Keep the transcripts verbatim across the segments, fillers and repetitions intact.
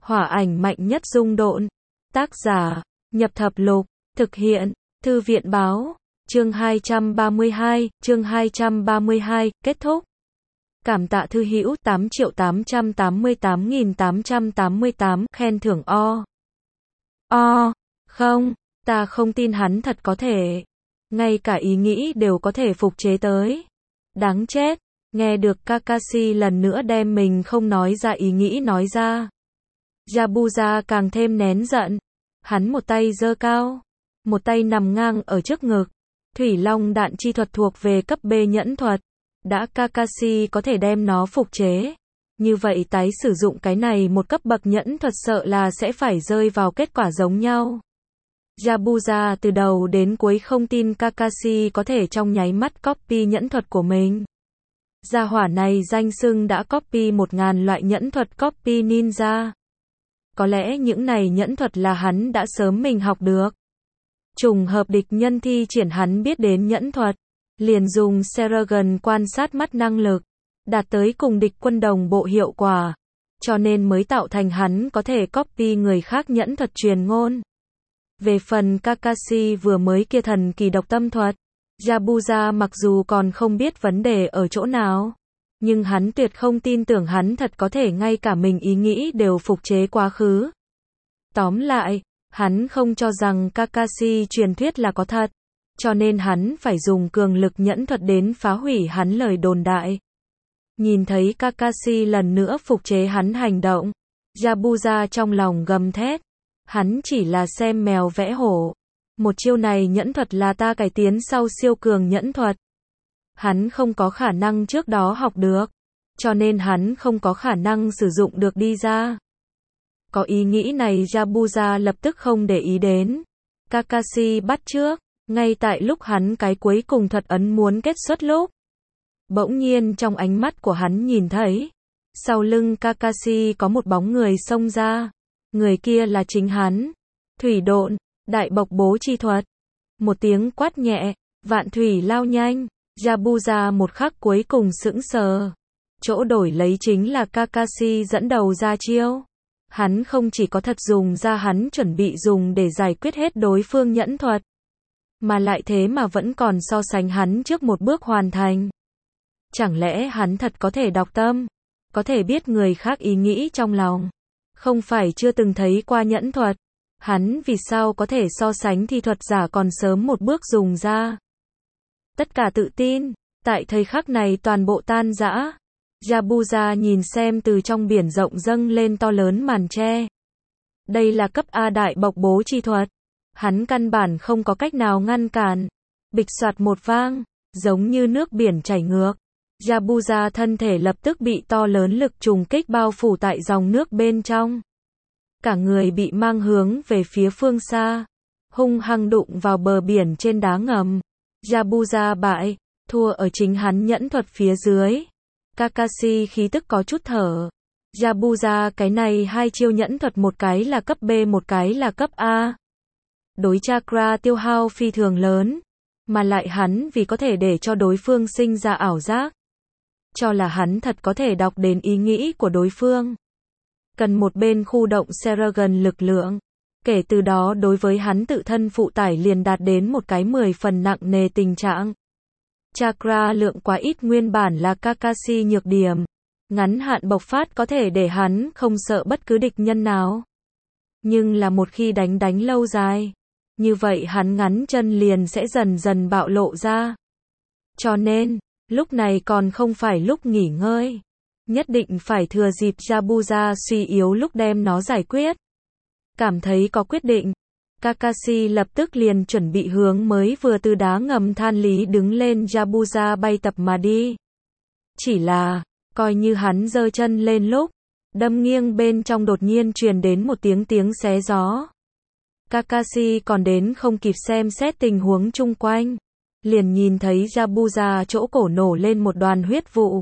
Hỏa ảnh mạnh nhất dung độn. Tác giả, Nhập Thập Lục, thực hiện, Thư viện báo, chương hai trăm ba mươi hai, chương hai trăm ba mươi hai, kết thúc. Cảm tạ thư hữu tám triệu tám trăm tám mươi tám nghìn tám trăm tám mươi tám, khen thưởng o. O, không, ta không tin hắn thật có thể. Ngay cả ý nghĩ đều có thể phục chế tới. Đáng chết, nghe được Kakashi lần nữa đem mình không nói ra ý nghĩ nói ra. Yabuza càng thêm nén giận. Hắn một tay giơ cao, một tay nằm ngang ở trước ngực. Thủy Long đạn chi thuật thuộc về cấp B nhẫn thuật. Đã Kakashi có thể đem nó phục chế. Như vậy tái sử dụng cái này một cấp bậc nhẫn thuật sợ là sẽ phải rơi vào kết quả giống nhau. Yabuza từ đầu đến cuối không tin Kakashi có thể trong nháy mắt copy nhẫn thuật của mình. Gia hỏa này danh xưng đã copy một ngàn loại nhẫn thuật copy ninja. Có lẽ những này nhẫn thuật là hắn đã sớm mình học được. Trùng hợp địch nhân thi triển hắn biết đến nhẫn thuật, liền dùng Seragon quan sát mắt năng lực, đạt tới cùng địch quân đồng bộ hiệu quả, cho nên mới tạo thành hắn có thể copy người khác nhẫn thuật truyền ngôn. Về phần Kakashi vừa mới kia thần kỳ độc tâm thuật, Yabuza mặc dù còn không biết vấn đề ở chỗ nào, nhưng hắn tuyệt không tin tưởng hắn thật có thể ngay cả mình ý nghĩ đều phục chế quá khứ. Tóm lại, hắn không cho rằng Kakashi truyền thuyết là có thật, cho nên hắn phải dùng cường lực nhẫn thuật đến phá hủy hắn lời đồn đại. Nhìn thấy Kakashi lần nữa phục chế hắn hành động, Yabuza trong lòng gầm thét. Hắn chỉ là xem mèo vẽ hổ. Một chiêu này nhẫn thuật là ta cải tiến sau siêu cường nhẫn thuật. Hắn không có khả năng trước đó học được, cho nên hắn không có khả năng sử dụng được đi ra. Có ý nghĩ này Yabuza lập tức không để ý đến. Kakashi bắt trước, ngay tại lúc hắn cái cuối cùng thuật ấn muốn kết xuất lúc. Bỗng nhiên trong ánh mắt của hắn nhìn thấy, sau lưng Kakashi có một bóng người xông ra. Người kia là chính hắn. Thủy độn, đại bộc bố chi thuật. Một tiếng quát nhẹ, vạn thủy lao nhanh. Yabuza một khắc cuối cùng sững sờ. Chỗ đổi lấy chính là Kakashi dẫn đầu ra chiêu. Hắn không chỉ có thật dùng ra hắn chuẩn bị dùng để giải quyết hết đối phương nhẫn thuật, mà lại thế mà vẫn còn so sánh hắn trước một bước hoàn thành. Chẳng lẽ hắn thật có thể đọc tâm, có thể biết người khác ý nghĩ trong lòng? Không phải chưa từng thấy qua nhẫn thuật, hắn vì sao có thể so sánh thi thuật giả còn sớm một bước dùng ra? Tất cả tự tin, tại thời khắc này toàn bộ tan rã. Yabuza nhìn xem từ trong biển rộng dâng lên to lớn màn tre. Đây là cấp A đại bộc bố chi thuật. Hắn căn bản không có cách nào ngăn cản. Bịch soạt một vang, giống như nước biển chảy ngược. Yabuza thân thể lập tức bị to lớn lực trùng kích bao phủ tại dòng nước bên trong. Cả người bị mang hướng về phía phương xa, hung hăng đụng vào bờ biển trên đá ngầm. Yabuza bại, thua ở chính hắn nhẫn thuật phía dưới. Kakashi khí tức có chút thở. Yabuza cái này hai chiêu nhẫn thuật một cái là cấp B một cái là cấp A. Đối chakra tiêu hao phi thường lớn, mà lại hắn vì có thể để cho đối phương sinh ra ảo giác, cho là hắn thật có thể đọc đến ý nghĩ của đối phương. Cần một bên khu động Seragon lực lượng. Kể từ đó đối với hắn tự thân phụ tải liền đạt đến một cái mười phần nặng nề tình trạng. Chakra lượng quá ít nguyên bản là Kakashi nhược điểm. Ngắn hạn bộc phát có thể để hắn không sợ bất cứ địch nhân nào. Nhưng là một khi đánh đánh lâu dài, như vậy hắn ngắn chân liền sẽ dần dần bạo lộ ra. Cho nên, lúc này còn không phải lúc nghỉ ngơi. Nhất định phải thừa dịp Yabuza suy yếu lúc đem nó giải quyết. Cảm thấy có quyết định, Kakashi lập tức liền chuẩn bị hướng mới vừa từ đá ngầm than lý đứng lên Yabuza bay tập mà đi. Chỉ là, coi như hắn giơ chân lên lúc, đâm nghiêng bên trong đột nhiên truyền đến một tiếng tiếng xé gió. Kakashi còn đến không kịp xem xét tình huống chung quanh, liền nhìn thấy Yabuza chỗ cổ nổ lên một đoàn huyết vụ.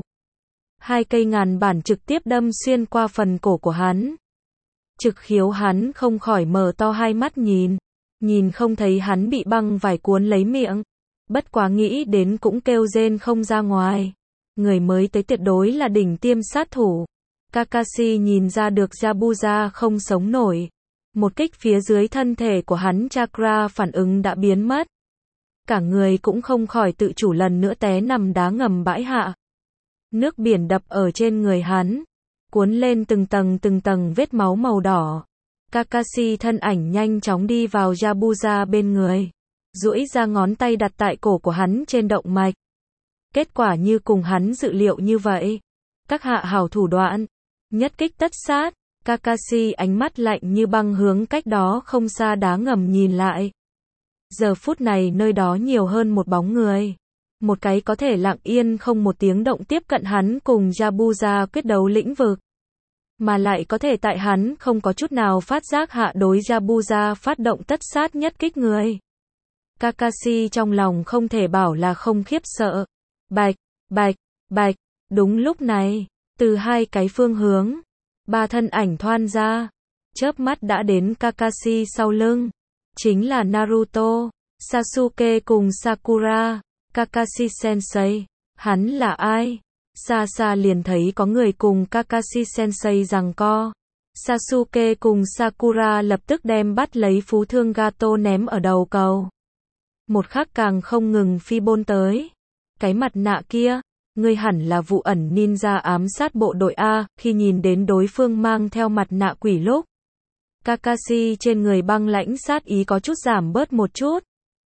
Hai cây ngàn bản trực tiếp đâm xuyên qua phần cổ của hắn. Trực khiếu hắn không khỏi mở to hai mắt nhìn. Nhìn không thấy hắn bị băng vải cuốn lấy miệng. Bất quá nghĩ đến cũng kêu rên không ra ngoài. Người mới tới tuyệt đối là đỉnh tiêm sát thủ. Kakashi nhìn ra được Yabuza không sống nổi. Một kích phía dưới thân thể của hắn chakra phản ứng đã biến mất. Cả người cũng không khỏi tự chủ lần nữa té nằm đá ngầm bãi hạ. Nước biển đập ở trên người hắn, cuốn lên từng tầng từng tầng vết máu màu đỏ. Kakashi thân ảnh nhanh chóng đi vào Yabuza bên người, duỗi ra ngón tay đặt tại cổ của hắn trên động mạch. Kết quả như cùng hắn dự liệu như vậy. Các hạ hảo thủ đoạn, nhất kích tất sát. Kakashi ánh mắt lạnh như băng hướng cách đó không xa đá ngầm nhìn lại. Giờ phút này nơi đó nhiều hơn một bóng người. Một cái có thể lặng yên không một tiếng động tiếp cận hắn cùng Yabuza quyết đấu lĩnh vực. Mà lại có thể tại hắn không có chút nào phát giác hạ đối Yabuza phát động tất sát nhất kích người. Kakashi trong lòng không thể bảo là không khiếp sợ. Bạch, bạch, bạch, đúng lúc này, từ hai cái phương hướng, ba thân ảnh thoăn ra, chớp mắt đã đến Kakashi sau lưng. Chính là Naruto, Sasuke cùng Sakura. Kakashi Sensei, hắn là ai? Xa xa liền thấy có người cùng Kakashi Sensei giằng co. Sasuke cùng Sakura lập tức đem bắt lấy phú thương gato ném ở đầu cầu. Một khắc càng không ngừng phi bôn tới. Cái mặt nạ kia, ngươi hẳn là vụ ẩn ninja ám sát bộ đội A. Khi nhìn đến đối phương mang theo mặt nạ quỷ lúc, Kakashi trên người băng lãnh sát ý có chút giảm bớt một chút.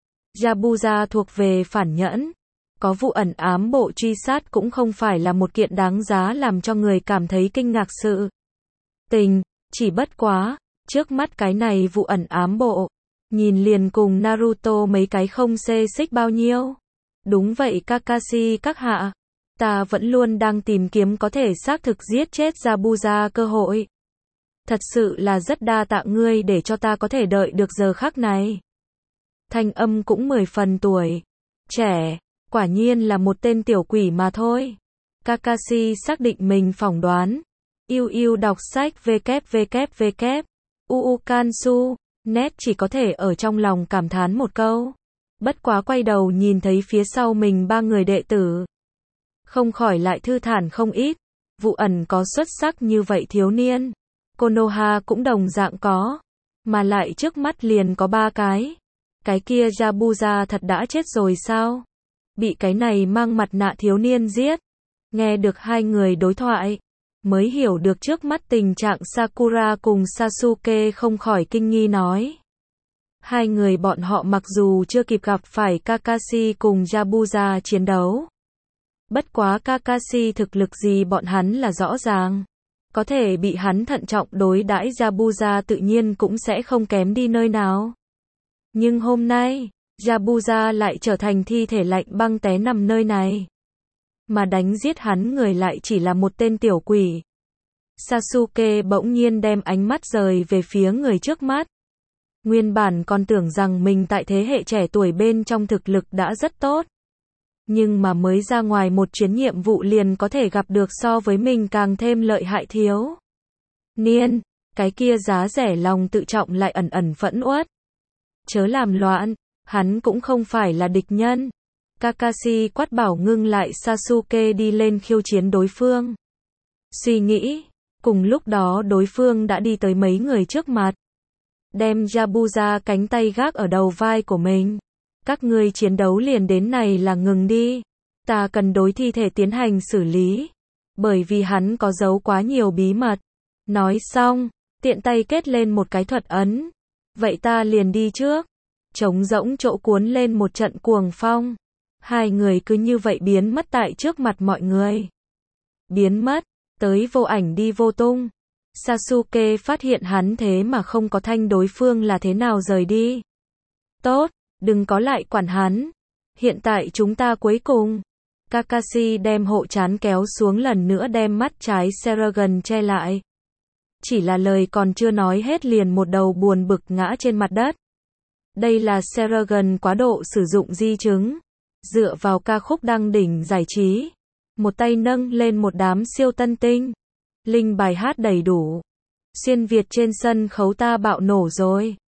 Yabuza thuộc về phản nhẫn. Có vụ ẩn ám bộ truy sát cũng không phải là một kiện đáng giá làm cho người cảm thấy kinh ngạc sự tình. Chỉ bất quá, trước mắt cái này vụ ẩn ám bộ, nhìn liền cùng Naruto mấy cái không xê xích bao nhiêu. Đúng vậy Kakashi các hạ. Ta vẫn luôn đang tìm kiếm có thể xác thực giết chết Yabuza cơ hội. Thật sự là rất đa tạ ngươi để cho ta có thể đợi được giờ khắc này. Thanh âm cũng mười phần tuổi trẻ, quả nhiên là một tên tiểu quỷ mà thôi. Kakashi xác định mình phỏng đoán. Yêu yêu đọc sách www. Uukansu. Net chỉ có thể ở trong lòng cảm thán một câu. Bất quá quay đầu nhìn thấy phía sau mình ba người đệ tử. Không khỏi lại thư thản không ít. Vụ ẩn có xuất sắc như vậy thiếu niên. Konoha cũng đồng dạng có. Mà lại trước mắt liền có ba cái. Cái kia Yabuza thật đã chết rồi sao? Bị cái này mang mặt nạ thiếu niên giết. Nghe được hai người đối thoại, mới hiểu được trước mắt tình trạng Sakura cùng Sasuke không khỏi kinh nghi nói. Hai người bọn họ mặc dù chưa kịp gặp phải Kakashi cùng Yabuza chiến đấu. Bất quá Kakashi thực lực gì bọn hắn là rõ ràng. Có thể bị hắn thận trọng đối đãi Yabuza tự nhiên cũng sẽ không kém đi nơi nào. Nhưng hôm nay, Yabuza lại trở thành thi thể lạnh băng té nằm nơi này. Mà đánh giết hắn người lại chỉ là một tên tiểu quỷ. Sasuke bỗng nhiên đem ánh mắt rời về phía người trước mắt. Nguyên bản còn tưởng rằng mình tại thế hệ trẻ tuổi bên trong thực lực đã rất tốt. Nhưng mà mới ra ngoài một chuyến nhiệm vụ liền có thể gặp được so với mình càng thêm lợi hại thiếu niên. Cái kia giá rẻ lòng tự trọng lại ẩn ẩn phẫn uất. Chớ làm loạn, hắn cũng không phải là địch nhân. Kakashi quát bảo ngưng lại Sasuke đi lên khiêu chiến đối phương. Suy nghĩ, cùng lúc đó đối phương đã đi tới mấy người trước mặt. Đem Yabuza cánh tay gác ở đầu vai của mình. Các ngươi chiến đấu liền đến này là ngừng đi. Ta cần đối thi thể tiến hành xử lý. Bởi vì hắn có giấu quá nhiều bí mật. Nói xong, tiện tay kết lên một cái thuật ấn. Vậy ta liền đi trước. Trống rỗng chỗ cuốn lên một trận cuồng phong. Hai người cứ như vậy biến mất tại trước mặt mọi người. Biến mất, tới vô ảnh đi vô tung. Sasuke phát hiện hắn thế mà không có thanh đối phương là thế nào rời đi. Tốt, đừng có lại quản hắn. Hiện tại chúng ta cuối cùng. Kakashi đem hộ trán kéo xuống lần nữa đem mắt trái Seragon che lại. Chỉ là lời còn chưa nói hết liền một đầu buồn bực ngã trên mặt đất. Đây là Seragon quá độ sử dụng di chứng. Dựa vào ca khúc đăng đỉnh giải trí. Một tay nâng lên một đám siêu tân tinh. Linh bài hát đầy đủ. Xuyên Việt trên sân khấu ta bạo nổ rồi.